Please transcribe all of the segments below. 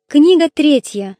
Книга 3.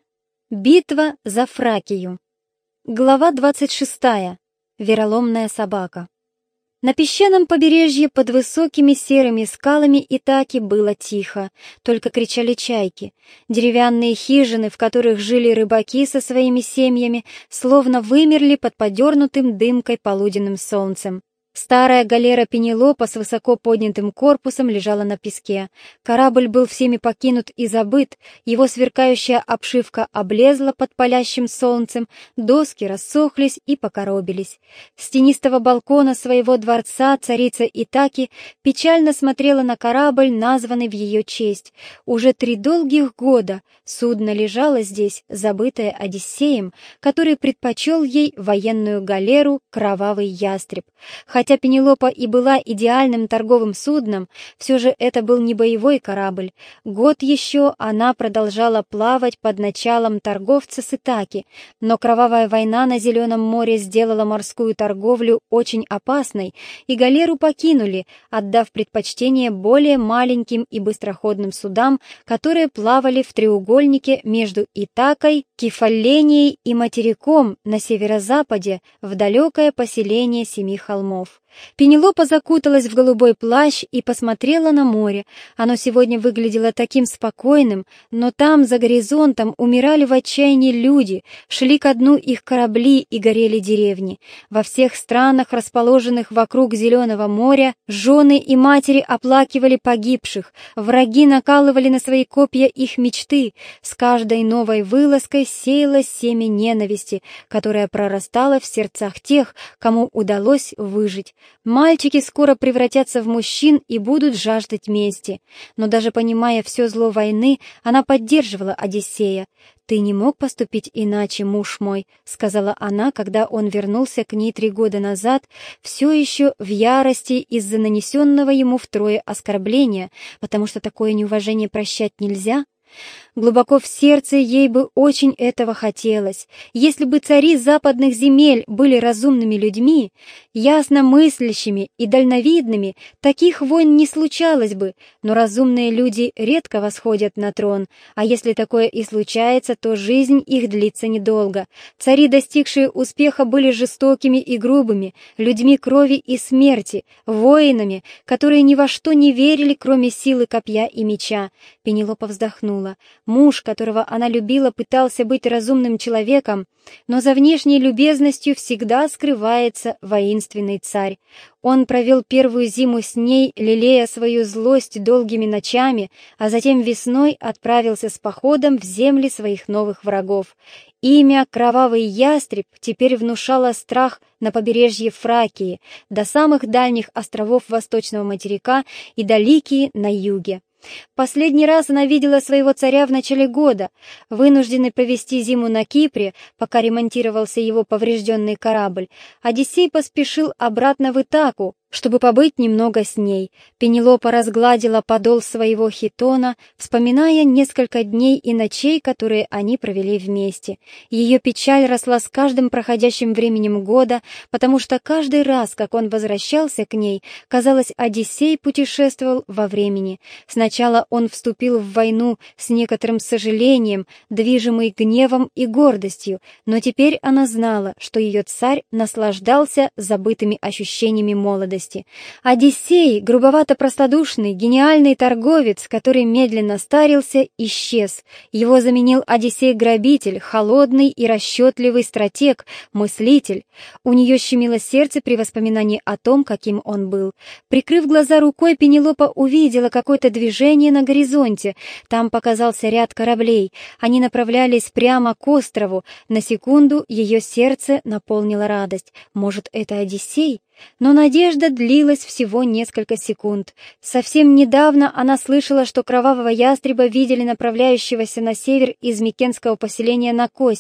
Битва за Фракию. Глава 26. Вероломная собака. На песчаном побережье под высокими серыми скалами Итаки было тихо, только кричали чайки. Деревянные хижины, в которых жили рыбаки со своими семьями, словно вымерли под подернутым дымкой полуденным солнцем. Старая галера Пенелопа с высоко поднятым корпусом лежала на песке. Корабль был всеми покинут и забыт, его сверкающая обшивка облезла под палящим солнцем, доски рассохлись и покоробились. С тенистого балкона своего дворца царица Итаки печально смотрела на корабль, названный в ее честь. Уже 3 долгих года судно лежало здесь, забытое Одиссеем, который предпочел ей военную галеру «Кровавый ястреб». Хотя Пенелопа и была идеальным торговым судном, все же это был не боевой корабль. Год еще она продолжала плавать под началом торговца с Итаки, но кровавая война на Зеленом море сделала морскую торговлю очень опасной, и галеру покинули, отдав предпочтение более маленьким и быстроходным судам, которые плавали в треугольнике между Итакой, Кефалленией и материком на северо-западе в далекое поселение 7 холмов. Пенелопа закуталась в голубой плащ и посмотрела на море. Оно сегодня выглядело таким спокойным, но там, за горизонтом, умирали в отчаянии люди, шли ко дну их корабли и горели деревни. Во всех странах, расположенных вокруг Зеленого моря, жены и матери оплакивали погибших, враги накалывали на свои копья их мечты. С каждой новой вылазкой сеялось семя ненависти, которое прорастало в сердцах тех, кому удалось выжить. Мальчики скоро превратятся в мужчин и будут жаждать мести. Но даже понимая все зло войны, она поддерживала Одиссея. «Ты не мог поступить иначе, муж мой», — сказала она, когда он вернулся к ней 3 года назад, все еще в ярости из-за нанесенного ему втрое оскорбления, потому что такое неуважение прощать нельзя. Глубоко в сердце ей бы очень этого хотелось. Если бы цари западных земель были разумными людьми, ясно мыслящими и дальновидными, таких войн не случалось бы, но разумные люди редко восходят на трон, а если такое и случается, то жизнь их длится недолго. Цари, достигшие успеха, были жестокими и грубыми, людьми крови и смерти, воинами, которые ни во что не верили, кроме силы копья и меча. Пенелопа вздохнула. Муж, которого она любила, пытался быть разумным человеком, но за внешней любезностью всегда скрывается воинственный царь. Он провел первую зиму с ней, лелея свою злость долгими ночами, а затем весной отправился с походом в земли своих новых врагов. Имя «Кровавый ястреб» теперь внушало страх на побережье Фракии, до самых дальних островов Восточного материка и до Ликии на юге. Последний раз она видела своего царя в начале года. Вынужденный провести зиму на Кипре, пока ремонтировался его поврежденный корабль, Одиссей поспешил обратно в Итаку, чтобы побыть немного с ней. Пенелопа разгладила подол своего хитона, вспоминая несколько дней и ночей, которые они провели вместе. Ее печаль росла с каждым проходящим временем года, потому что каждый раз, как он возвращался к ней, казалось, Одиссей путешествовал во времени. Сначала он вступил в войну с некоторым сожалением, движимый гневом и гордостью, но теперь она знала, что ее царь наслаждался забытыми ощущениями молодости. Одиссей, грубовато-простодушный, гениальный торговец, который медленно старился, исчез. Его заменил Одиссей-грабитель, холодный и расчетливый стратег, мыслитель. У нее щемило сердце при воспоминании о том, каким он был. Прикрыв глаза рукой, Пенелопа увидела какое-то движение на горизонте. Там показался ряд кораблей. Они направлялись прямо к острову. На секунду ее сердце наполнило радость. Может, это Одиссей? Но надежда длилась всего несколько секунд. Совсем недавно она слышала, что кровавого ястреба видели направляющегося на север из Микенского поселения на Косе.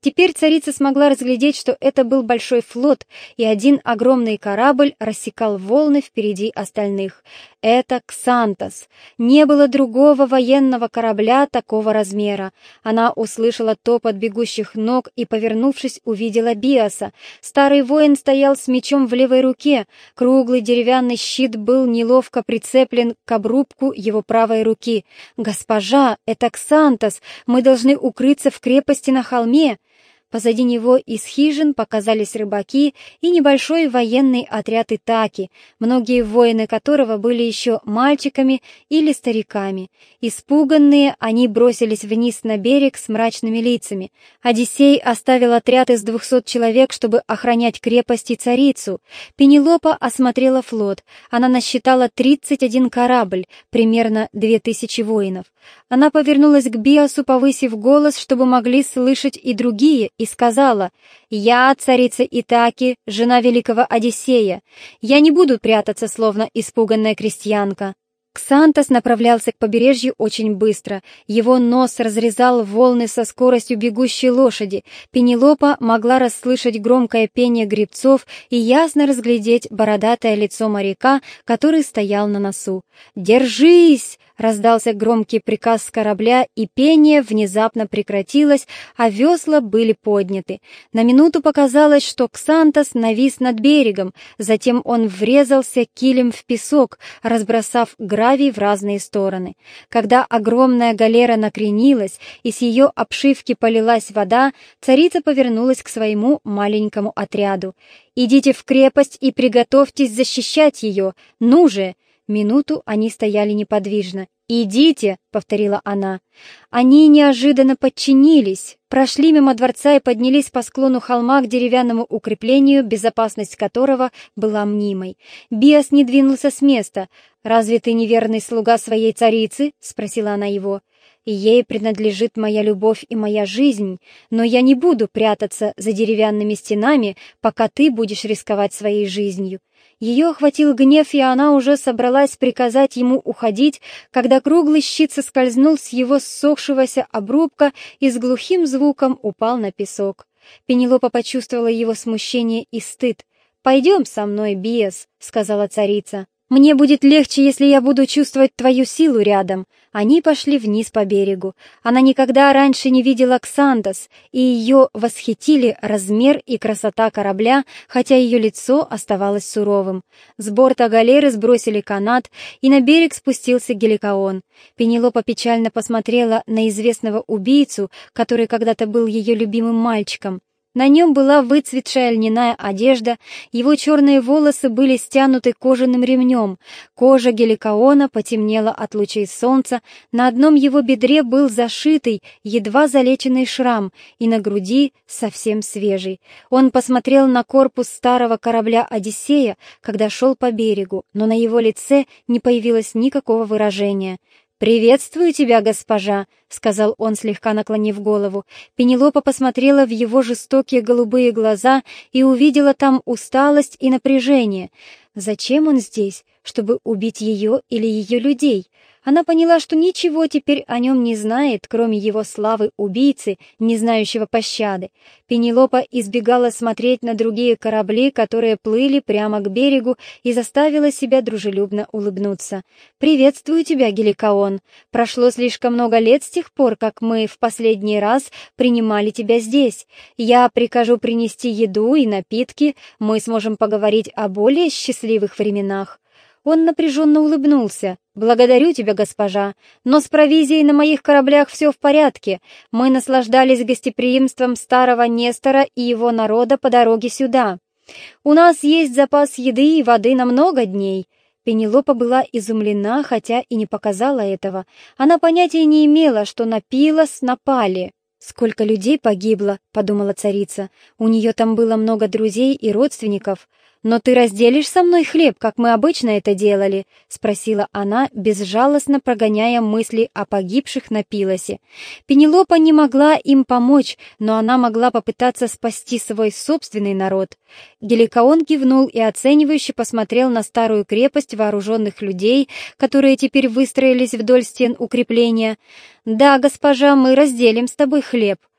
Теперь царица смогла разглядеть, что это был большой флот, и один огромный корабль рассекал волны впереди остальных. Это Ксантос. Не было другого военного корабля такого размера. Она услышала топот бегущих ног и, повернувшись, увидела Биаса. Старый воин стоял с мечом в левой руке. Круглый деревянный щит был неловко прицеплен к обрубку его правой руки. «Госпожа, это Ксантос! Мы должны укрыться в крепости на холме!» Позади него из хижин показались рыбаки и небольшой военный отряд Итаки, многие воины которого были еще мальчиками или стариками. Испуганные, они бросились вниз на берег с мрачными лицами. Одиссей оставил отряд из 200 человек, чтобы охранять крепость и царицу. Пенелопа осмотрела флот. Она насчитала 31 корабль, примерно 2000 воинов. Она повернулась к Биасу, повысив голос, чтобы могли слышать и другие, и сказала: «Я, царица Итаки, жена великого Одиссея. Я не буду прятаться, словно испуганная крестьянка». Ксантос направлялся к побережью очень быстро. Его нос разрезал волны со скоростью бегущей лошади. Пенелопа могла расслышать громкое пение гребцов и ясно разглядеть бородатое лицо моряка, который стоял на носу. «Держись!» — раздался громкий приказ с корабля, и пение внезапно прекратилось, а весла были подняты. На минуту показалось, что Ксантос навис над берегом, затем он врезался килем в песок, разбросав гравий в разные стороны. Когда огромная галера накренилась и с ее обшивки полилась вода, царица повернулась к своему маленькому отряду. «Идите в крепость и приготовьтесь защищать ее! Ну же!» Минуту они стояли неподвижно. «Идите!» — повторила она. Они неожиданно подчинились, прошли мимо дворца и поднялись по склону холма к деревянному укреплению, безопасность которого была мнимой. Биас не двинулся с места. «Разве ты неверный слуга своей царицы?» — спросила она его. «Ей принадлежит моя любовь и моя жизнь, но я не буду прятаться за деревянными стенами, пока ты будешь рисковать своей жизнью». Ее охватил гнев, и она уже собралась приказать ему уходить, когда круглый щит соскользнул с его ссохшегося обрубка и с глухим звуком упал на песок. Пенелопа почувствовала его смущение и стыд. «Пойдем со мной, Биас», — сказала царица. «Мне будет легче, если я буду чувствовать твою силу рядом». Они пошли вниз по берегу. Она никогда раньше не видела Ксантос, и ее восхитили размер и красота корабля, хотя ее лицо оставалось суровым. С борта галеры сбросили канат, и на берег спустился Геликоон. Пенелопа печально посмотрела на известного убийцу, который когда-то был ее любимым мальчиком. На нем была выцветшая льняная одежда, его черные волосы были стянуты кожаным ремнем, кожа Геликоона потемнела от лучей солнца, на одном его бедре был зашитый, едва залеченный шрам, и на груди совсем свежий. Он посмотрел на корпус старого корабля Одиссея, когда шел по берегу, но на его лице не появилось никакого выражения. «Приветствую тебя, госпожа», — сказал он, слегка наклонив голову. Пенелопа посмотрела в его жестокие голубые глаза и увидела там усталость и напряжение. Зачем он здесь? Чтобы убить ее или ее людей? Она поняла, что ничего теперь о нем не знает, кроме его славы убийцы, не знающего пощады. Пенелопа избегала смотреть на другие корабли, которые плыли прямо к берегу, и заставила себя дружелюбно улыбнуться. «Приветствую тебя, Геликоон. Прошло слишком много лет с тех пор, как мы в последний раз принимали тебя здесь. Я прикажу принести еду и напитки, мы сможем поговорить о более счастливых временах». Он напряженно улыбнулся. «Благодарю тебя, госпожа, но с провизией на моих кораблях все в порядке. Мы наслаждались гостеприимством старого Нестора и его народа по дороге сюда. У нас есть запас еды и воды на много дней». Пенелопа была изумлена, хотя и не показала этого. Она понятия не имела, что на Пилос напали. «Сколько людей погибло», — подумала царица. «У нее там было много друзей и родственников». «Но ты разделишь со мной хлеб, как мы обычно это делали?» — спросила она, безжалостно прогоняя мысли о погибших на Пилосе. Пенелопа не могла им помочь, но она могла попытаться спасти свой собственный народ. Геликоон кивнул и оценивающе посмотрел на старую крепость вооруженных людей, которые теперь выстроились вдоль стен укрепления. «Да, госпожа, мы разделим с тобой хлеб».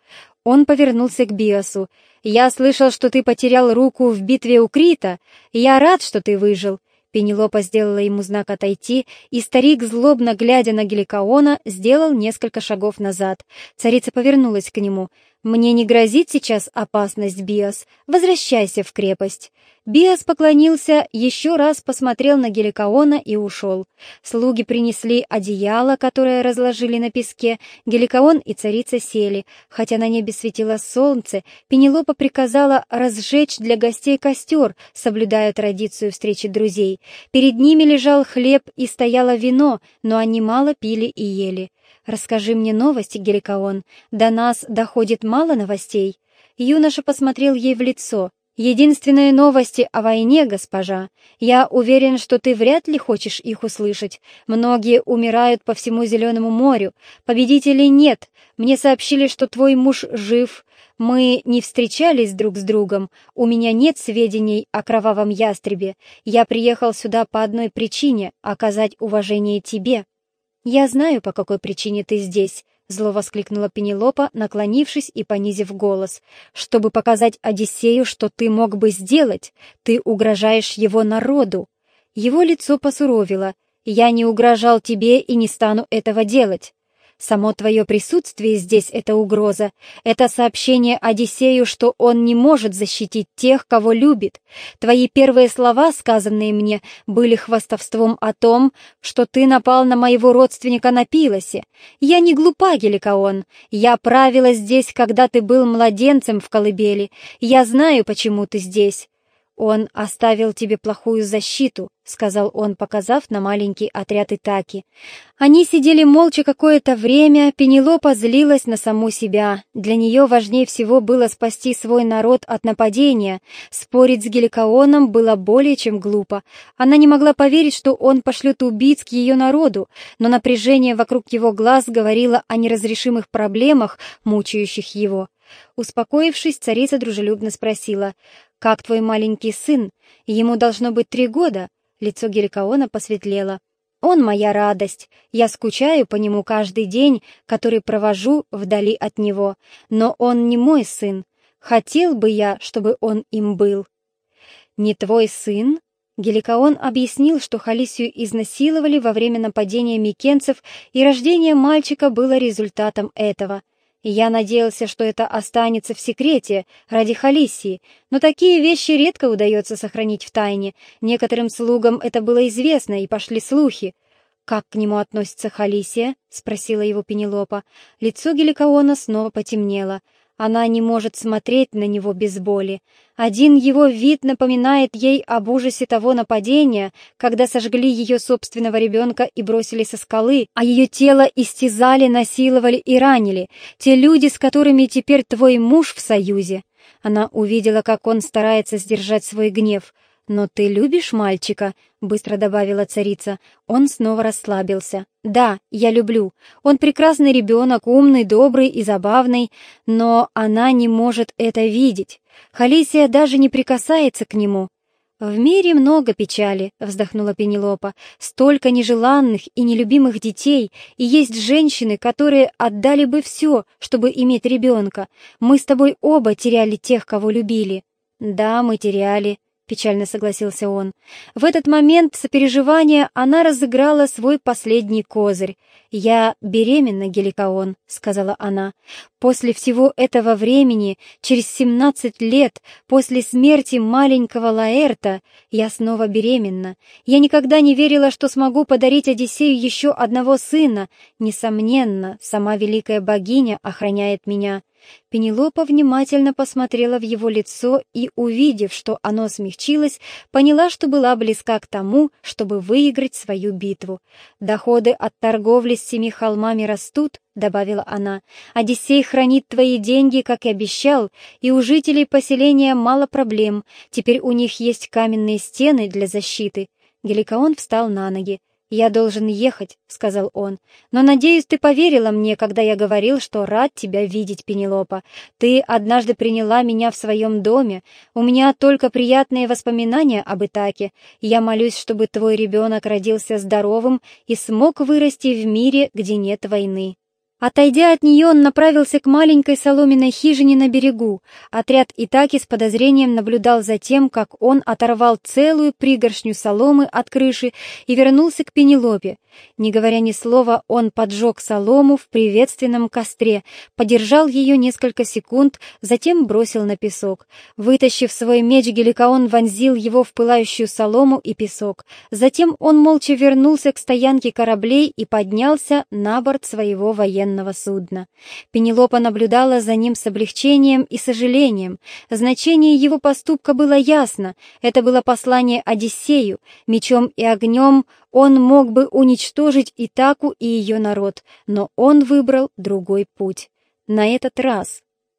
Он повернулся к Биасу. «Я слышал, что ты потерял руку в битве у Крита. Я рад, что ты выжил». Пенелопа сделала ему знак отойти, и старик, злобно глядя на Геликоона, сделал несколько шагов назад. Царица повернулась к нему. «Мне не грозит сейчас опасность, Биас. Возвращайся в крепость». Биас поклонился, еще раз посмотрел на Геликоона и ушел. Слуги принесли одеяло, которое разложили на песке. Геликоон и царица сели. Хотя на небе светило солнце, Пенелопа приказала разжечь для гостей костер, соблюдая традицию встречи друзей. Перед ними лежал хлеб и стояло вино, но они мало пили и ели. «Расскажи мне новости, Геликоон. До нас доходит мало новостей». Юноша посмотрел ей в лицо. «Единственные новости о войне, госпожа. Я уверен, что ты вряд ли хочешь их услышать. Многие умирают по всему Зеленому морю. Победителей нет. Мне сообщили, что твой муж жив. Мы не встречались друг с другом. У меня нет сведений о кровавом ястребе. Я приехал сюда по одной причине — оказать уважение тебе». «Я знаю, по какой причине ты здесь», — зло воскликнула Пенелопа, наклонившись и понизив голос. «Чтобы показать Одиссею, что ты мог бы сделать. Ты угрожаешь его народу». Его лицо посуровило. «Я не угрожал тебе и не стану этого делать». Само твое присутствие здесь — это угроза. Это сообщение Одиссею, что он не может защитить тех, кого любит. Твои первые слова, сказанные мне, были хвастовством о том, что ты напал на моего родственника на Пилосе. Я не глупа, Геликоон. Я правила здесь, когда ты был младенцем в колыбели. Я знаю, почему ты здесь. «Он оставил тебе плохую защиту», — сказал он, показав на маленький отряд Итаки. Они сидели молча какое-то время, Пенелопа злилась на саму себя. Для нее важнее всего было спасти свой народ от нападения. Спорить с Геликооном было более чем глупо. Она не могла поверить, что он пошлет убийц к ее народу, но напряжение вокруг его глаз говорило о неразрешимых проблемах, мучающих его. Успокоившись, царица дружелюбно спросила: «Как твой маленький сын? Ему должно быть 3 года». Лицо Геликоона посветлело. «Он моя радость. Я скучаю по нему каждый день, который провожу вдали от него. Но он не мой сын. Хотел бы я, чтобы он им был». «Не твой сын?» Геликоон объяснил, что Халисию изнасиловали во время нападения микенцев, и рождение мальчика было результатом этого. Я надеялся, что это останется в секрете ради Халисии, но такие вещи редко удается сохранить в тайне. Некоторым слугам это было известно, и пошли слухи. «Как к нему относится Халисия?» — спросила его Пенелопа. Лицо Геликоона снова потемнело. Она не может смотреть на него без боли. Один его вид напоминает ей об ужасе того нападения, когда сожгли ее собственного ребенка и бросили со скалы, а ее тело истязали, насиловали и ранили. Те люди, с которыми теперь твой муж в союзе. Она увидела, как он старается сдержать свой гнев. «Но ты любишь мальчика?» — быстро добавила царица. Он снова расслабился. «Да, я люблю. Он прекрасный ребенок, умный, добрый и забавный, но она не может это видеть. Халисия даже не прикасается к нему». «В мире много печали», — вздохнула Пенелопа. «Столько нежеланных и нелюбимых детей, и есть женщины, которые отдали бы все, чтобы иметь ребенка. Мы с тобой оба теряли тех, кого любили». «Да, мы теряли», — печально согласился он. В этот момент сопереживания она разыграла свой последний козырь. «Я беременна, Геликоон», — сказала она. «После всего этого времени, через 17 лет, после смерти маленького Лаэрта, я снова беременна. Я никогда не верила, что смогу подарить Одиссею еще одного сына. Несомненно, сама великая богиня охраняет меня». Пенелопа внимательно посмотрела в его лицо и, увидев, что оно смягчилось, поняла, что была близка к тому, чтобы выиграть свою битву. «Доходы от торговли с 7 холмами растут», — добавила она. «Одиссей хранит твои деньги, как и обещал, и у жителей поселения мало проблем. Теперь у них есть каменные стены для защиты». Геликоон встал на ноги. «Я должен ехать», — сказал он. «Но, надеюсь, ты поверила мне, когда я говорил, что рад тебя видеть, Пенелопа. Ты однажды приняла меня в своем доме. У меня только приятные воспоминания об Итаке. Я молюсь, чтобы твой ребенок родился здоровым и смог вырасти в мире, где нет войны». Отойдя от нее, он направился к маленькой соломенной хижине на берегу. Отряд Итаки с подозрением наблюдал за тем, как он оторвал целую пригоршню соломы от крыши и вернулся к Пенелопе. Не говоря ни слова, он поджег солому в приветственном костре, подержал ее несколько секунд, затем бросил на песок. Вытащив свой меч, Геликоон вонзил его в пылающую солому и песок. Затем он молча вернулся к стоянке кораблей и поднялся на борт своего военного судна. Пенелопа наблюдала за ним с облегчением и сожалением. Значение его поступка было ясно. Это было послание Одиссею. Мечом и огнем он мог бы уничтожить Итаку и ее народ, но он выбрал другой путь. На этот раз.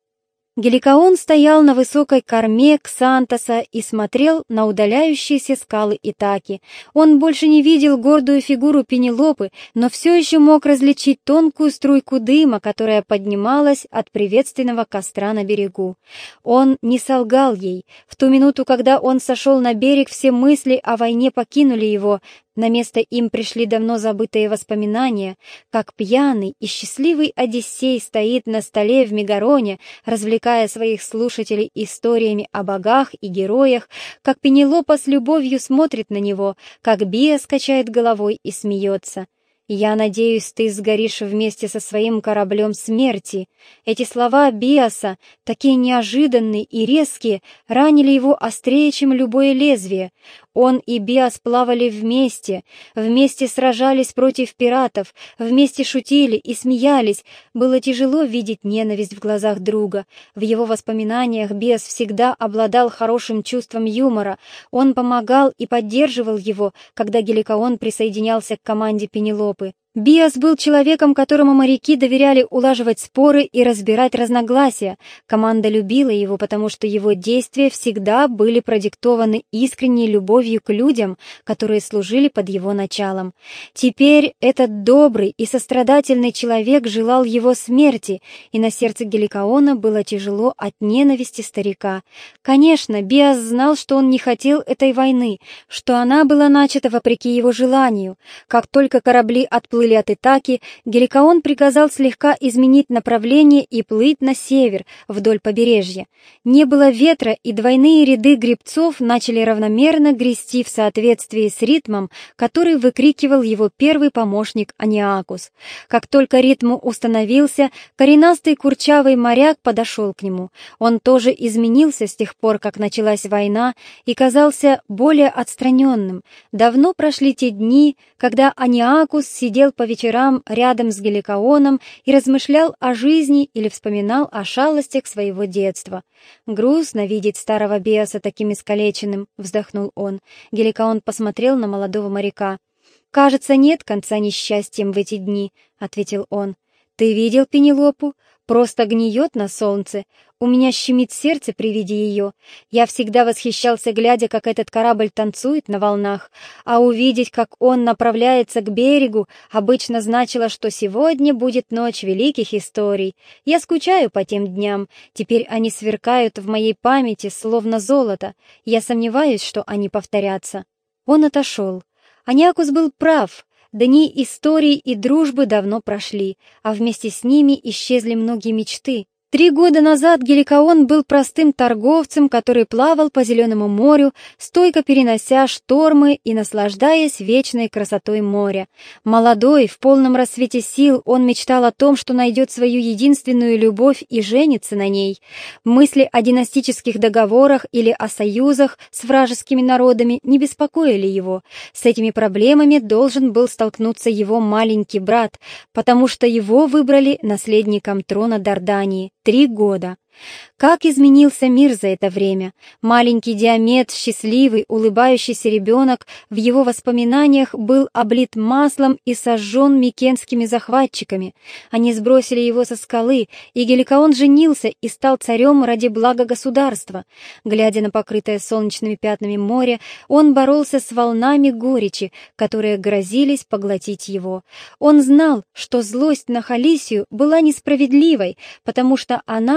Геликоон стоял на высокой корме Ксантоса и смотрел на удаляющиеся скалы Итаки. Он больше не видел гордую фигуру Пенелопы, но все еще мог различить тонкую струйку дыма, которая поднималась от приветственного костра на берегу. Он не солгал ей. В ту минуту, когда он сошел на берег, все мысли о войне покинули его. На место им пришли давно забытые воспоминания, как пьяный и счастливый Одиссей стоит на столе в Мегароне, развлекая своих слушателей историями о богах и героях, как Пенелопа с любовью смотрит на него, как Биас качает головой и смеется. «Я надеюсь, ты сгоришь вместе со своим кораблем смерти». Эти слова Биаса, такие неожиданные и резкие, ранили его острее, чем любое лезвие. Он и Биас плавали вместе сражались против пиратов, вместе шутили и смеялись. Было тяжело видеть ненависть в глазах друга. В его воспоминаниях Биас всегда обладал хорошим чувством юмора. Он помогал и поддерживал его, когда Геликоон присоединялся к команде Пенелопы. Биас был человеком, которому моряки доверяли улаживать споры и разбирать разногласия. Команда любила его, потому что его действия всегда были продиктованы искренней любовью к людям, которые служили под его началом. Теперь этот добрый и сострадательный человек желал его смерти, и на сердце Геликоона было тяжело от ненависти старика. Конечно, Биас знал, что он не хотел этой войны, что она была начата вопреки его желанию. Как только корабли отплыли от Итаки, Геликоон приказал слегка изменить направление и плыть на север, вдоль побережья. Не было ветра, и двойные ряды гребцов начали равномерно грести в соответствии с ритмом, который выкрикивал его первый помощник Аниакус. Как только ритм установился, коренастый курчавый моряк подошел к нему. Он тоже изменился с тех пор, как началась война, и казался более отстраненным. Давно прошли те дни, когда Аниакус сидел по вечерам рядом с Геликооном и размышлял о жизни или вспоминал о шалостях своего детства. «Грустно видеть старого Биаса таким искалеченным», — вздохнул он. Геликоон посмотрел на молодого моряка. «Кажется, нет конца несчастьям в эти дни», — ответил он. «Ты видел Пенелопу? Просто гниет на солнце. У меня щемит сердце при виде ее. Я всегда восхищался, глядя, как этот корабль танцует на волнах, а увидеть, как он направляется к берегу, обычно значило, что сегодня будет ночь великих историй. Я скучаю по тем дням. Теперь они сверкают в моей памяти, словно золото. Я сомневаюсь, что они повторятся». Он отошел. Аниакус был прав. Дни истории и дружбы давно прошли, а вместе с ними исчезли многие мечты. 3 года назад Геликоон был простым торговцем, который плавал по Зеленому морю, стойко перенося штормы и наслаждаясь вечной красотой моря. Молодой, в полном расцвете сил, он мечтал о том, что найдет свою единственную любовь и женится на ней. Мысли о династических договорах или о союзах с вражескими народами не беспокоили его. С этими проблемами должен был столкнуться его маленький брат, потому что его выбрали наследником трона Дардании. 3 года. Как изменился мир за это время! Маленький Диамет, счастливый, улыбающийся ребенок, в его воспоминаниях был облит маслом и сожжен микенскими захватчиками. Они сбросили его со скалы, и Геликоон женился и стал царем ради блага государства. Глядя на покрытое солнечными пятнами море, он боролся с волнами горечи, которые грозились поглотить его. Он знал, что злость на Халисию была несправедливой, потому что она была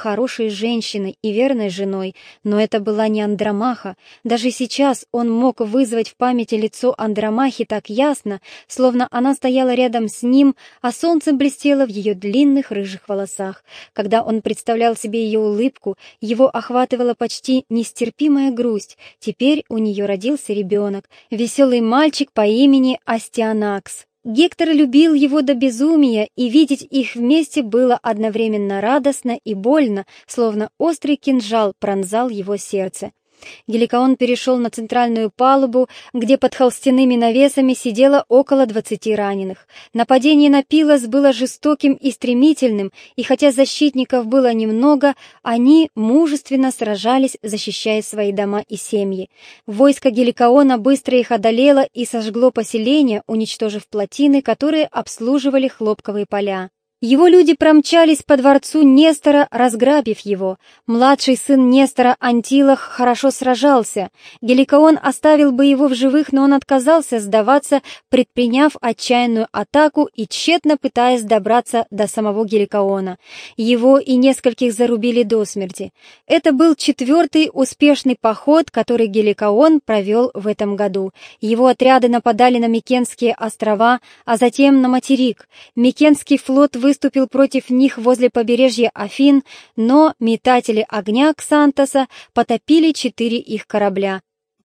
хорошей женщиной и верной женой, но это была не Андромаха. Даже сейчас он мог вызвать в памяти лицо Андромахи так ясно, словно она стояла рядом с ним, а солнце блестело в ее длинных рыжих волосах. Когда он представлял себе ее улыбку, его охватывала почти нестерпимая грусть. Теперь у нее родился ребенок, веселый мальчик по имени Астианакс. Гектор любил его до безумия, и видеть их вместе было одновременно радостно и больно, словно острый кинжал пронзал его сердце. Геликоон перешел на центральную палубу, где под холстяными навесами сидело около 20 раненых. Нападение на Пилос было жестоким и стремительным, и хотя защитников было немного, они мужественно сражались, защищая свои дома и семьи. Войско Геликоона быстро их одолело и сожгло поселения, уничтожив плотины, которые обслуживали хлопковые поля. Его люди промчались по дворцу Нестора, разграбив его. Младший сын Нестора, Антилох, хорошо сражался. Геликоон оставил бы его в живых, но он отказался сдаваться, предприняв отчаянную атаку и тщетно пытаясь добраться до самого Геликоона. Его и нескольких зарубили до смерти. Это был 4-й успешный поход, который Геликоон провел в этом году. Его отряды нападали на Микенские острова, а затем на материк. Микенский флот выступил против них возле побережья Афин, но метатели огня Ксантоса потопили 4 их корабля.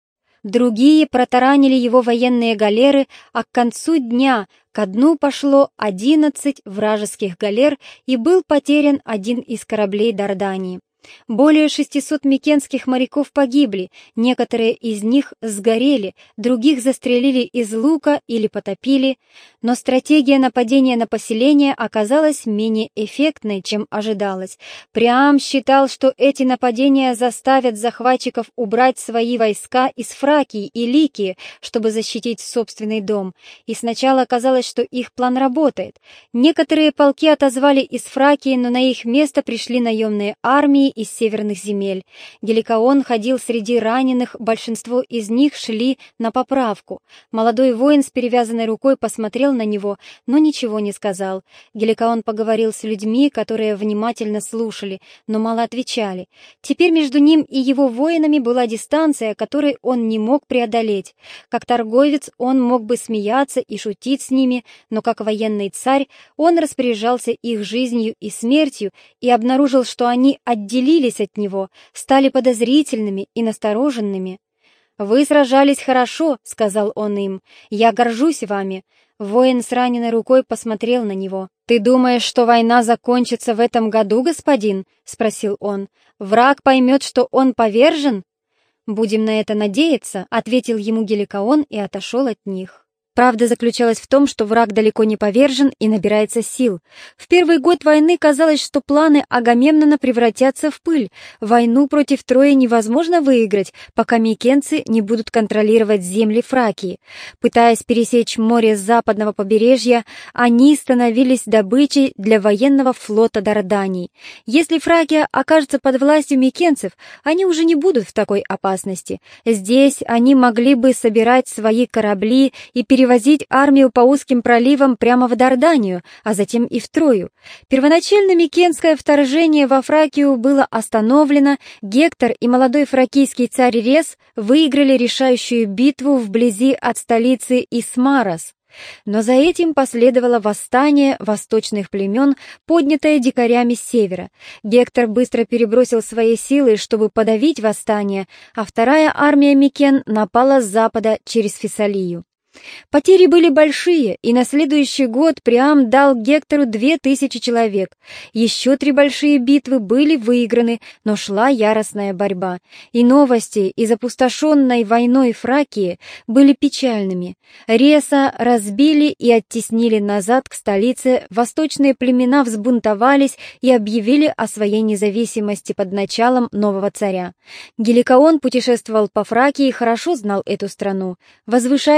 Другие протаранили его военные галеры, а к концу дня ко дну пошло 11 вражеских галер и был потерян один из кораблей Дардании. Более 600 микенских моряков погибли, некоторые из них сгорели, других застрелили из лука или потопили, но стратегия нападения на поселение оказалась менее эффектной, чем ожидалось. Приам считал, что эти нападения заставят захватчиков убрать свои войска из Фракии и Ликии, чтобы защитить собственный дом, и сначала казалось, что их план работает. Некоторые полки отозвали из Фракии, но на их место пришли наемные армии из северных земель. Геликоон ходил среди раненых, большинство из них шли на поправку. Молодой воин с перевязанной рукой посмотрел на него, но ничего не сказал. Геликоон поговорил с людьми, которые внимательно слушали, но мало отвечали. Теперь между ним и его воинами была дистанция, которой он не мог преодолеть. Как торговец он мог бы смеяться и шутить с ними, но как военный царь он распоряжался их жизнью и смертью и обнаружил, что они отделились от него, стали подозрительными и настороженными. «Вы сражались хорошо», — сказал он им, — «я горжусь вами». Воин с раненой рукой посмотрел на него. «Ты думаешь, что война закончится в этом году, господин?» — спросил он. «Враг поймет, что он повержен?» «Будем на это надеяться», — ответил ему Геликоон и отошел от них. Правда заключалась в том, что враг далеко не повержен и набирается сил. В первый год войны казалось, что планы Агамемнона превратятся в пыль. Войну против Трои невозможно выиграть, пока микенцы не будут контролировать земли Фракии. Пытаясь пересечь море с западного побережья, они становились добычей для военного флота Дардании. Если Фракия окажется под властью микенцев, они уже не будут в такой опасности. Здесь они могли бы собирать свои корабли и перевозить армию по узким проливам прямо в Дарданию, а затем и в Трою. Первоначально микенское вторжение во Фракию было остановлено, Гектор и молодой фракийский царь Рес выиграли решающую битву вблизи от столицы Исмарос. Но за этим последовало восстание восточных племен, поднятое дикарями с севера. Гектор быстро перебросил свои силы, чтобы подавить восстание, а вторая армия Микен напала с запада через Фессалию. Потери были большие, и на следующий год Приам дал Гектору 2000 человек. Еще 3 большие битвы были выиграны, но шла яростная борьба. И новости из опустошенной войной Фракии были печальными. Реса разбили и оттеснили назад к столице, восточные племена взбунтовались и объявили о своей независимости под началом нового царя. Геликоон путешествовал по Фракии и хорошо знал эту страну. Возвышающиеся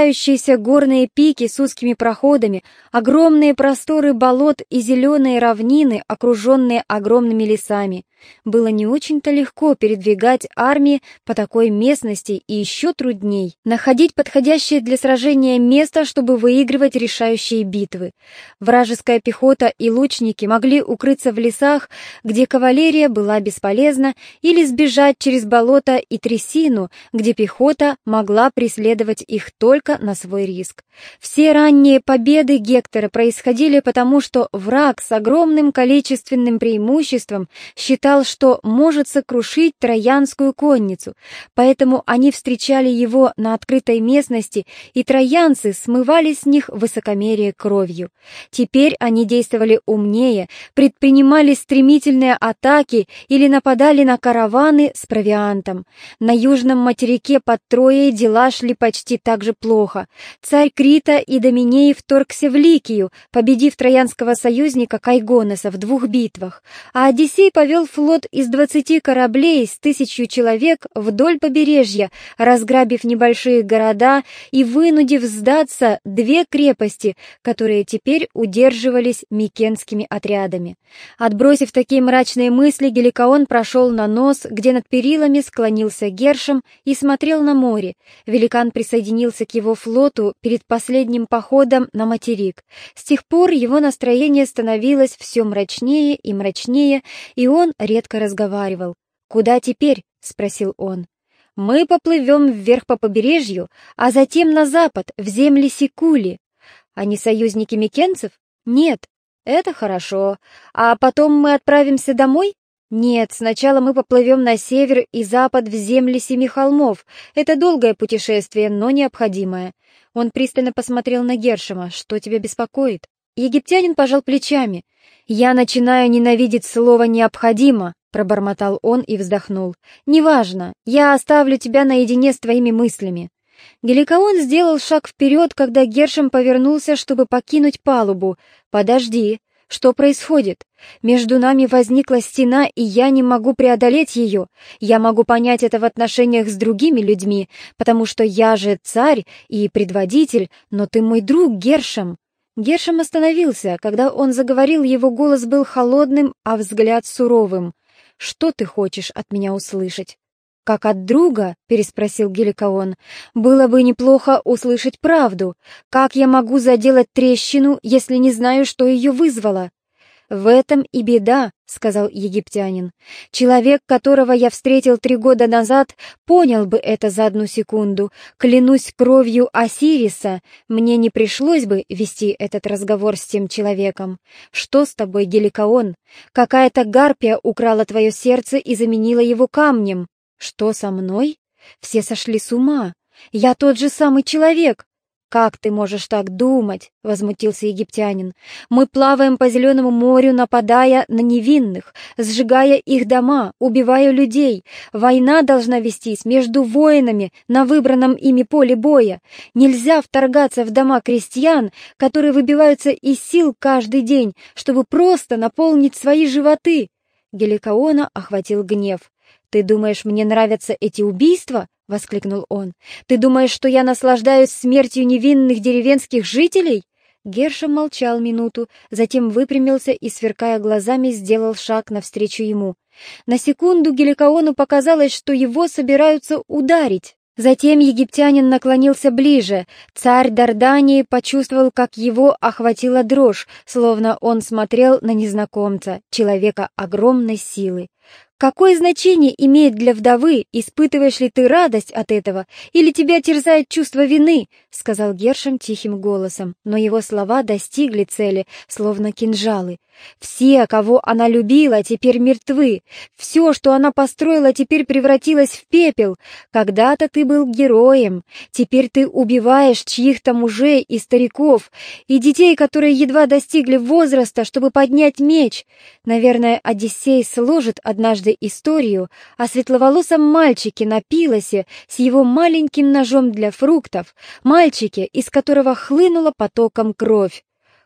вздымающиеся горные пики с узкими проходами, огромные просторы болот и зеленые равнины, окруженные огромными лесами. Было не очень-то легко передвигать армии по такой местности, и еще трудней находить подходящее для сражения место, чтобы выигрывать решающие битвы. Вражеская пехота и лучники могли укрыться в лесах, где кавалерия была бесполезна, или сбежать через болото и трясину, где пехота могла преследовать их только на свой риск. Все ранние победы Гектора происходили потому, что враг с огромным количественным преимуществом считал, что может сокрушить троянскую конницу, поэтому они встречали его на открытой местности, и троянцы смывали с них высокомерие кровью. Теперь они действовали умнее, предпринимали стремительные атаки или нападали на караваны с провиантом. На южном материке под Троей дела шли почти так же плохо. Царь Крита Идоменей вторгся в Ликию, победив троянского союзника Кайгонеса в 2 битвах, а Одиссей повел флот из 20 кораблей с 1000 человек вдоль побережья, разграбив небольшие города и вынудив сдаться 2 крепости, которые теперь удерживались микенскими отрядами. Отбросив такие мрачные мысли, Геликоон прошел на нос, где над перилами склонился Гершем и смотрел на море. Великан присоединился к его флоту перед последним походом на материк. С тех пор его настроение становилось все мрачнее и мрачнее, и он редко разговаривал. «Куда теперь?» — спросил он. «Мы поплывем вверх по побережью, а затем на запад, в земли Сикули». «Они союзники микенцев?» «Нет». «Это хорошо. А потом мы отправимся домой?» «Нет, сначала мы поплывем на север и запад в земли 7 холмов. Это долгое путешествие, но необходимое». Он пристально посмотрел на Гершема. «Что тебя беспокоит?» Египтянин пожал плечами. «Я начинаю ненавидеть слово «необходимо», — пробормотал он и вздохнул. «Неважно, я оставлю тебя наедине с твоими мыслями». Геликоон сделал шаг вперед, когда Гершем повернулся, чтобы покинуть палубу. «Подожди, что происходит? Между нами возникла стена, и я не могу преодолеть ее. Я могу понять это в отношениях с другими людьми, потому что я же царь и предводитель, но ты мой друг, Гершем». Гершем остановился. Когда он заговорил, его голос был холодным, а взгляд суровым. «Что ты хочешь от меня услышать?» «Как от друга?» — переспросил Геликоон. «Было бы неплохо услышать правду. Как я могу заделать трещину, если не знаю, что ее вызвало?» «В этом и беда», — сказал египтянин. «Человек, которого я встретил 3 года назад, понял бы это за 1 секунду. Клянусь кровью Осириса, мне не пришлось бы вести этот разговор с тем человеком. Что с тобой, Геликоон? Какая-то гарпия украла твое сердце и заменила его камнем. Что со мной? Все сошли с ума. Я тот же самый человек». «Как ты можешь так думать?» — возмутился египтянин. «Мы плаваем по Зеленому морю, нападая на невинных, сжигая их дома, убивая людей. Война должна вестись между воинами на выбранном ими поле боя. Нельзя вторгаться в дома крестьян, которые выбиваются из сил каждый день, чтобы просто наполнить свои животы». Геликоона охватил гнев. «Ты думаешь, мне нравятся эти убийства?» — воскликнул он. «Ты думаешь, что я наслаждаюсь смертью невинных деревенских жителей?» Гершем молчал минуту, затем выпрямился и, сверкая глазами, сделал шаг навстречу ему. На секунду Геликоону показалось, что его собираются ударить. Затем египтянин наклонился ближе. Царь Дардании почувствовал, как его охватила дрожь, словно он смотрел на незнакомца, человека огромной силы. «Какое значение имеет для вдовы, испытываешь ли ты радость от этого, или тебя терзает чувство вины?» — сказал Гершем тихим голосом, но его слова достигли цели, словно кинжалы. «Все, кого она любила, теперь мертвы. Все, что она построила, теперь превратилось в пепел. Когда-то ты был героем, теперь ты убиваешь чьих-то мужей и стариков, и детей, которые едва достигли возраста, чтобы поднять меч. Наверное, Одиссей сложит однажды историю о светловолосом мальчике на Пилосе с его маленьким ножом для фруктов, мальчике, из которого хлынула потоком кровь».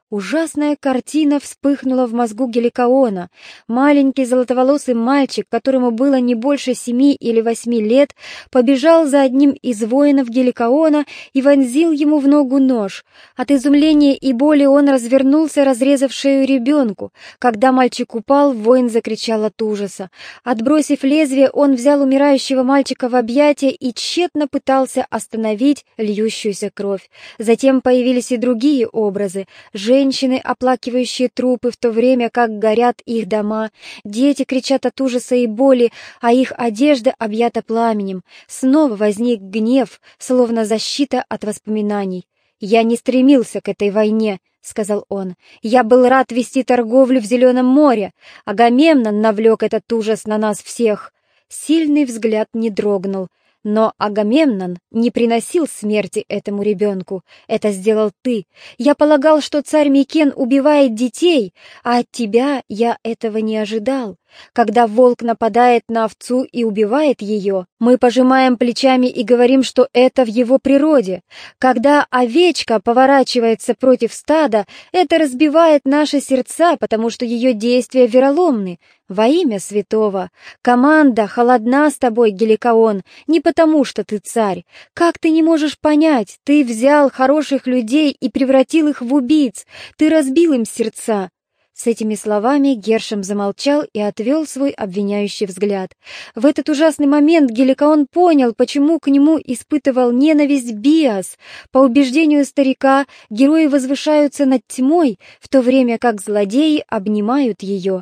Ужасная картина вспыхнула в мозгу Геликоона. Маленький золотоволосый мальчик, которому было не больше 7 или 8 лет, побежал за одним из воинов Геликоона и вонзил ему в ногу нож. От изумления и боли он развернулся, разрезав шею ребенку. Когда мальчик упал, воин закричал от ужаса. Отбросив лезвие, он взял умирающего мальчика в объятия и тщетно пытался остановить льющуюся кровь. Затем появились и другие образы. Женщины, оплакивающие трупы, в то время как горят их дома. Дети кричат от ужаса и боли, а их одежда объята пламенем. Снова возник гнев, словно защита от воспоминаний. «Я не стремился к этой войне», — сказал он. «Я был рад вести торговлю в Зеленом море. Агамемнон навлек этот ужас на нас всех». Сильный взгляд не дрогнул. Но Агамемнон не приносил смерти этому ребенку. Это сделал ты. Я полагал, что царь Микен убивает детей, а от тебя я этого не ожидал. Когда волк нападает на овцу и убивает ее, мы пожимаем плечами и говорим, что это в его природе. Когда овечка поворачивается против стада, это разбивает наши сердца, потому что ее действия вероломны. Во имя святого, команда холодна с тобой, Геликоон, не потому что ты царь. Как ты не можешь понять? Ты взял хороших людей и превратил их в убийц. Ты разбил им сердца. С этими словами Гершем замолчал и отвел свой обвиняющий взгляд. В этот ужасный момент Геликоон понял, почему к нему испытывал ненависть Биас. По убеждению старика, герои возвышаются над тьмой, в то время как злодеи обнимают ее.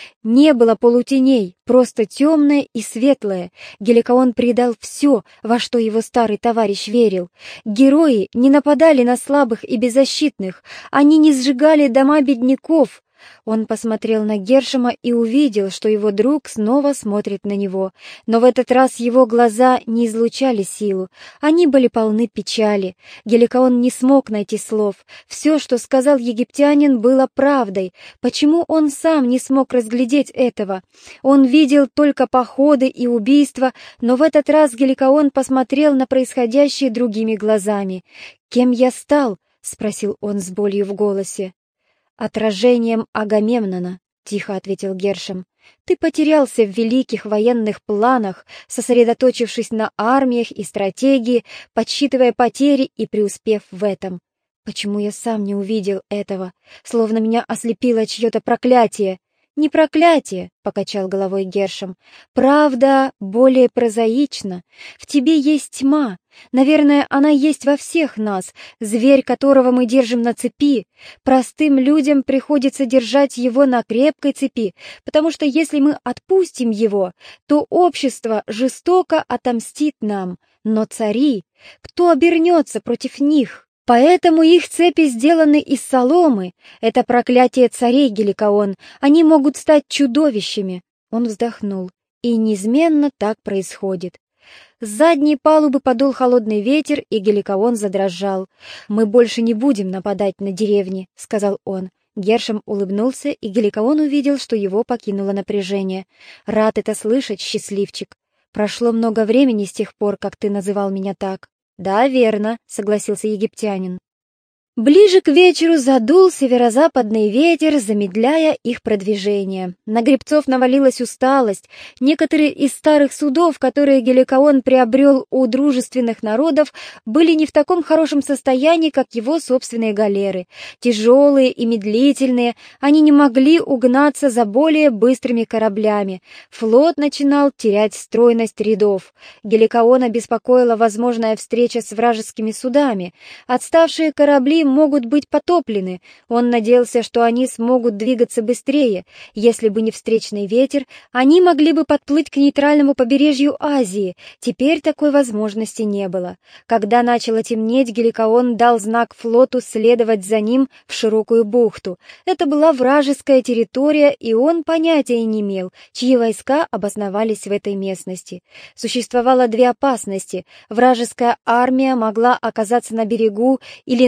Не было полутеней, просто темное и светлое. Геликоон предал все, во что его старый товарищ верил. Герои не нападали на слабых и беззащитных, они не сжигали дома бедняков. Он посмотрел на Гершема и увидел, что его друг снова смотрит на него. Но в этот раз его глаза не излучали силу. Они были полны печали. Геликоон не смог найти слов. Все, что сказал египтянин, было правдой. Почему он сам не смог разглядеть этого? Он видел только походы и убийства, но в этот раз Геликоон посмотрел на происходящее другими глазами. «Кем я стал?» — спросил он с болью в голосе. «Отражением Агамемнона», — тихо ответил Гершем. «Ты потерялся в великих военных планах, сосредоточившись на армиях и стратегии, подсчитывая потери и преуспев в этом. Почему я сам не увидел этого? Словно меня ослепило чье-то проклятие». «Не проклятие», — покачал головой Гершем. «Правда более прозаична. В тебе есть тьма. Наверное, она есть во всех нас, зверь, которого мы держим на цепи. Простым людям приходится держать его на крепкой цепи, потому что если мы отпустим его, то общество жестоко отомстит нам. Но цари, кто обернется против них?» Поэтому их цепи сделаны из соломы. Это проклятие царей, Геликоон. Они могут стать чудовищами. Он вздохнул. И неизменно так происходит. С задней палубы подул холодный ветер, и Геликоон задрожал. «Мы больше не будем нападать на деревни», — сказал он. Гершем улыбнулся, и Геликоон увидел, что его покинуло напряжение. «Рад это слышать, счастливчик. Прошло много времени с тех пор, как ты называл меня так». «Да, верно», — согласился египтянин. Ближе к вечеру задул северо-западный ветер, замедляя их продвижение. На гребцов навалилась усталость. Некоторые из старых судов, которые Геликоон приобрел у дружественных народов, были не в таком хорошем состоянии, как его собственные галеры. Тяжелые и медлительные, они не могли угнаться за более быстрыми кораблями. Флот начинал терять стройность рядов. Геликоона беспокоила возможная встреча с вражескими судами. Отставшие корабли могут быть потоплены. Он надеялся, что они смогут двигаться быстрее. Если бы не встречный ветер, они могли бы подплыть к нейтральному побережью Азии. Теперь такой возможности не было. Когда начало темнеть, Геликоон дал знак флоту следовать за ним в широкую бухту. Это была вражеская территория, и он понятия не имел, чьи войска обосновались в этой местности. Существовало две опасности. Вражеская армия могла оказаться на берегу, или на них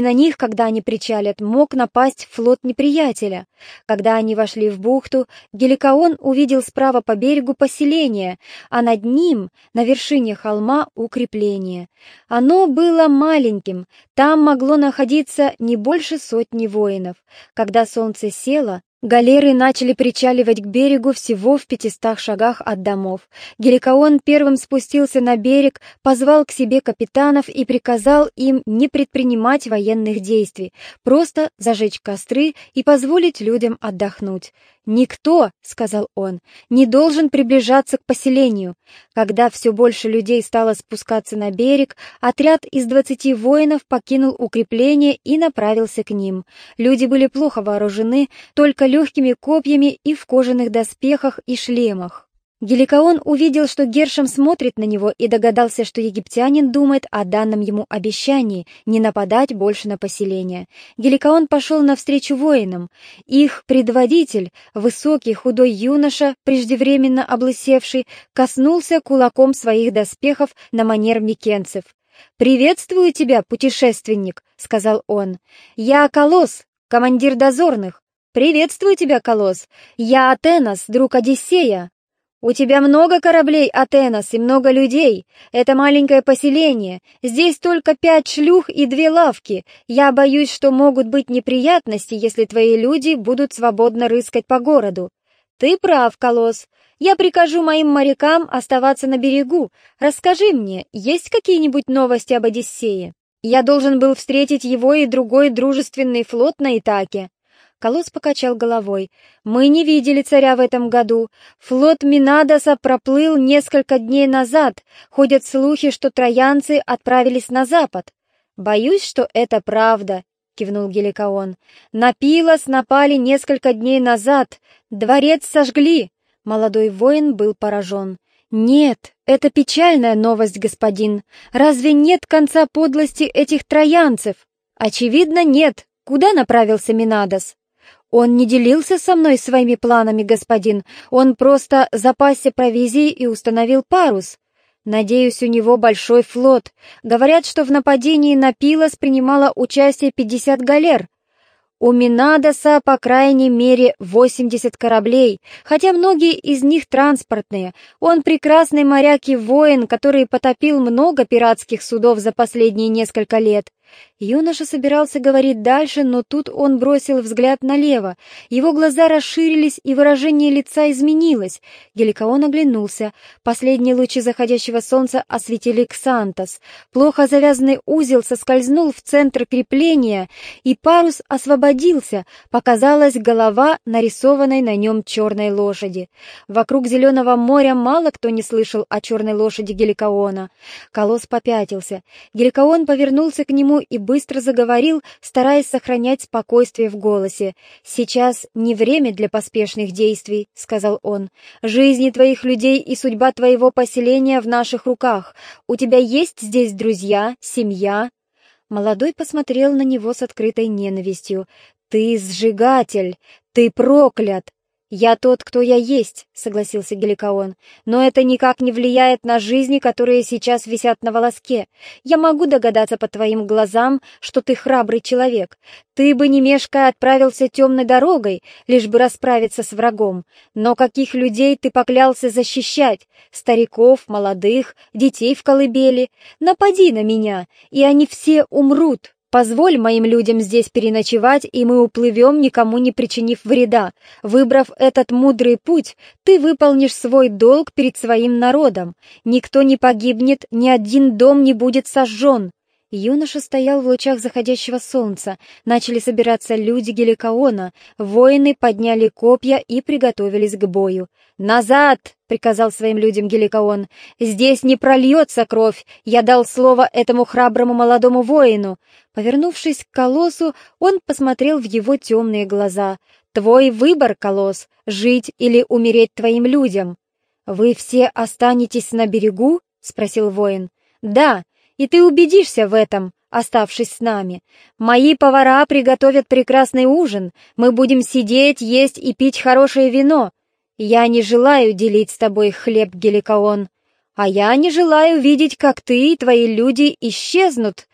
когда они причалят, мог напасть флот неприятеля. Когда они вошли в бухту, Геликоон увидел справа по берегу поселение, а над ним, на вершине холма, укрепление. Оно было маленьким, там могло находиться не больше 100 воинов. Когда солнце село, галеры начали причаливать к берегу всего в 500 шагах от домов. Геликоон первым спустился на берег, позвал к себе капитанов и приказал им не предпринимать военных действий, просто зажечь костры и позволить людям отдохнуть. «Никто, — сказал он, — не должен приближаться к поселению». Когда все больше людей стало спускаться на берег, отряд из 20 воинов покинул укрепление и направился к ним. Люди были плохо вооружены, только легкими копьями и в кожаных доспехах и шлемах. Геликоон увидел, что Гершом смотрит на него, и догадался, что египтянин думает о данном ему обещании не нападать больше на поселение. Геликоон пошел навстречу воинам. Их предводитель, высокий худой юноша, преждевременно облысевший, коснулся кулаком своих доспехов на манер микенцев. «Приветствую тебя, путешественник», — сказал он. «Я Колосс, командир дозорных». «Приветствую тебя, Колосс. Я Атенос, друг Одиссея». «У тебя много кораблей, Атенос, и много людей. Это маленькое поселение. Здесь только 5 шлюх и 2 лавки. Я боюсь, что могут быть неприятности, если твои люди будут свободно рыскать по городу». «Ты прав, Колосс. Я прикажу моим морякам оставаться на берегу. Расскажи мне, есть какие-нибудь новости об Одиссее? Я должен был встретить его и другой дружественный флот на Итаке». Колосс покачал головой. «Мы не видели царя в этом году. Флот Минадоса проплыл несколько дней назад. Ходят слухи, что троянцы отправились на запад». «Боюсь, что это правда», — кивнул Геликоон. «На Пилос напали несколько дней назад. Дворец сожгли». Молодой воин был поражен. «Нет, это печальная новость, господин. Разве нет конца подлости этих троянцев?» «Очевидно, нет. Куда направился Минадос?» «Он не делился со мной своими планами, господин. Он просто запасся провизией и установил парус. Надеюсь, у него большой флот. Говорят, что в нападении на Пилос принимало участие 50 галер. У Минадоса, по крайней мере, 80 кораблей, хотя многие из них транспортные. Он прекрасный моряк и воин, который потопил много пиратских судов за последние несколько лет». Юноша собирался говорить дальше, но тут он бросил взгляд налево. Его глаза расширились, и выражение лица изменилось. Геликоон оглянулся. Последние лучи заходящего солнца осветили Ксантос. Плохо завязанный узел соскользнул в центр крепления, и парус освободился. Показалась голова нарисованной на нем черной лошади. Вокруг Зеленого моря мало кто не слышал о черной лошади Геликоона. Колосс попятился. Геликоон повернулся к нему и быстро заговорил, стараясь сохранять спокойствие в голосе. «Сейчас не время для поспешных действий», — сказал он. «Жизни твоих людей и судьба твоего поселения в наших руках. У тебя есть здесь друзья, семья?» Молодой посмотрел на него с открытой ненавистью. «Ты сжигатель! Ты проклят!» «Я тот, кто я есть», — согласился Геликоон, «но это никак не влияет на жизни, которые сейчас висят на волоске. Я могу догадаться по твоим глазам, что ты храбрый человек. Ты бы, не мешкая, отправился темной дорогой, лишь бы расправиться с врагом. Но каких людей ты поклялся защищать? Стариков, молодых, детей в колыбели? Напади на меня, и они все умрут. Позволь моим людям здесь переночевать, и мы уплывем, никому не причинив вреда. Выбрав этот мудрый путь, ты выполнишь свой долг перед своим народом. Никто не погибнет, ни один дом не будет сожжен». Юноша стоял в лучах заходящего солнца. Начали собираться люди Геликоона. Воины подняли копья и приготовились к бою. «Назад!» — приказал своим людям Геликоон. «Здесь не прольется кровь! Я дал слово этому храброму молодому воину!» Повернувшись к Колоссу, он посмотрел в его темные глаза. «Твой выбор, Колосс, жить или умереть твоим людям!» «Вы все останетесь на берегу?» — спросил воин. «Да, и ты убедишься в этом, оставшись с нами. Мои повара приготовят прекрасный ужин. Мы будем сидеть, есть и пить хорошее вино. Я не желаю делить с тобой хлеб, Геликоон, а я не желаю видеть, как ты и твои люди исчезнут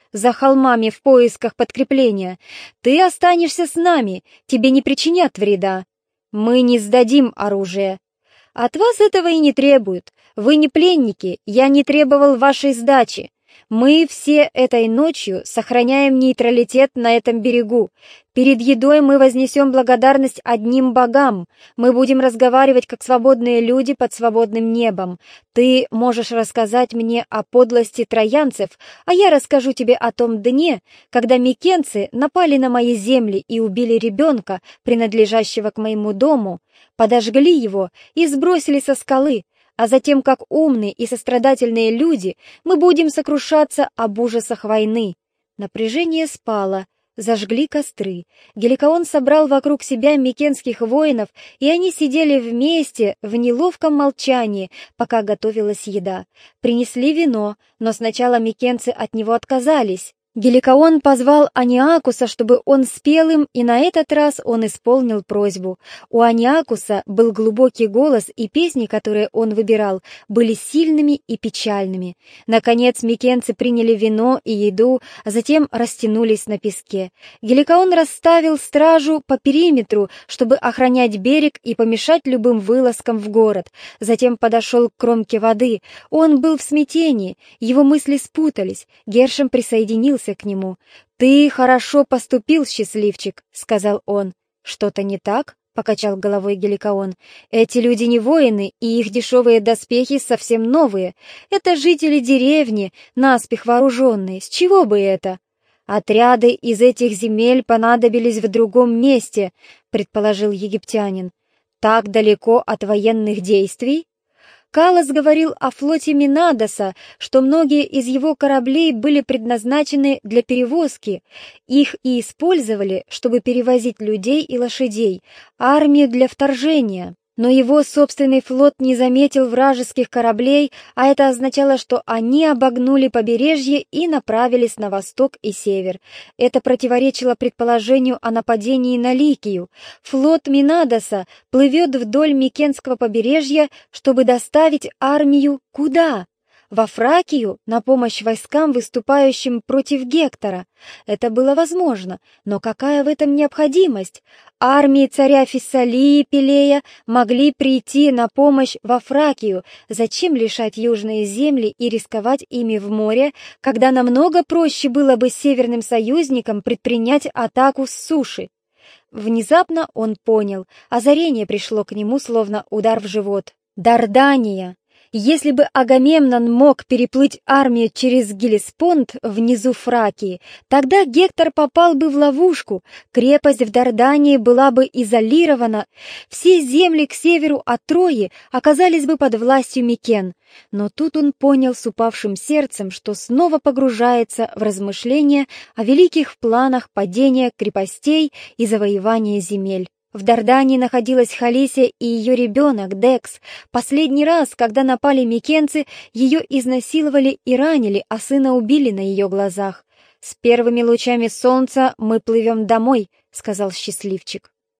за холмами в поисках подкрепления. Ты останешься с нами, тебе не причинят вреда. Мы не сдадим оружие. От вас этого и не требуют. Вы не пленники, я не требовал вашей сдачи. Мы все этой ночью сохраняем нейтралитет на этом берегу. Перед едой мы вознесем благодарность одним богам. Мы будем разговаривать, как свободные люди под свободным небом. Ты можешь рассказать мне о подлости троянцев, а я расскажу тебе о том дне, когда микенцы напали на мои земли и убили ребенка, принадлежащего к моему дому, подожгли его и сбросили со скалы. А затем, как умные и сострадательные люди, мы будем сокрушаться об ужасах войны. Напряжение спало, зажгли костры. Геликоон собрал вокруг себя микенских воинов, и они сидели вместе в неловком молчании, пока готовилась еда. Принесли вино, но сначала микенцы от него отказались. Геликоон позвал Аниакуса, чтобы он спел им, и на этот раз он исполнил просьбу. У Аниакуса был глубокий голос, и песни, которые он выбирал, были сильными и печальными. Наконец микенцы приняли вино и еду, а затем растянулись на песке. Геликоон расставил стражу по периметру, чтобы охранять берег и помешать любым вылазкам в город. Затем подошел к кромке воды. Он был в смятении, его мысли спутались. Гершем присоединился к нему. «Ты хорошо поступил, счастливчик», — сказал он. «Что-то не так?» — покачал головой Геликоон. «Эти люди не воины, и их дешевые доспехи совсем новые. Это жители деревни, наспех вооруженные. С чего бы это?» «Отряды из этих земель понадобились в другом месте», — предположил египтянин. «Так далеко от военных действий?» Калос говорил о флоте Минадоса, что многие из его кораблей были предназначены для перевозки. Их и использовали, чтобы перевозить людей и лошадей, армию для вторжения. Но его собственный флот не заметил вражеских кораблей, а это означало, что они обогнули побережье и направились на восток и север. Это противоречило предположению о нападении на Ликию. Флот Минадоса плывет вдоль Микенского побережья, чтобы доставить армию куда? Во Фракию, на помощь войскам, выступающим против Гектора. Это было возможно, но какая в этом необходимость? Армии царя Фессалии Пелея могли прийти на помощь во Фракию. Зачем лишать южные земли и рисковать ими в море, когда намного проще было бы северным союзникам предпринять атаку с суши? Внезапно он понял, озарение пришло к нему словно удар в живот. Дардания! Если бы Агамемнон мог переплыть армию через Гелеспонд внизу Фракии, тогда Гектор попал бы в ловушку, крепость в Дардании была бы изолирована, все земли к северу от Трои оказались бы под властью Микен. Но тут он понял с упавшим сердцем, что снова погружается в размышления о великих планах падения крепостей и завоевания земель. В Дардании находилась Халисия и ее ребенок Декс. Последний раз, когда напали микенцы, ее изнасиловали и ранили, а сына убили на ее глазах. «С первыми лучами солнца мы плывем домой», — сказал счастливчик.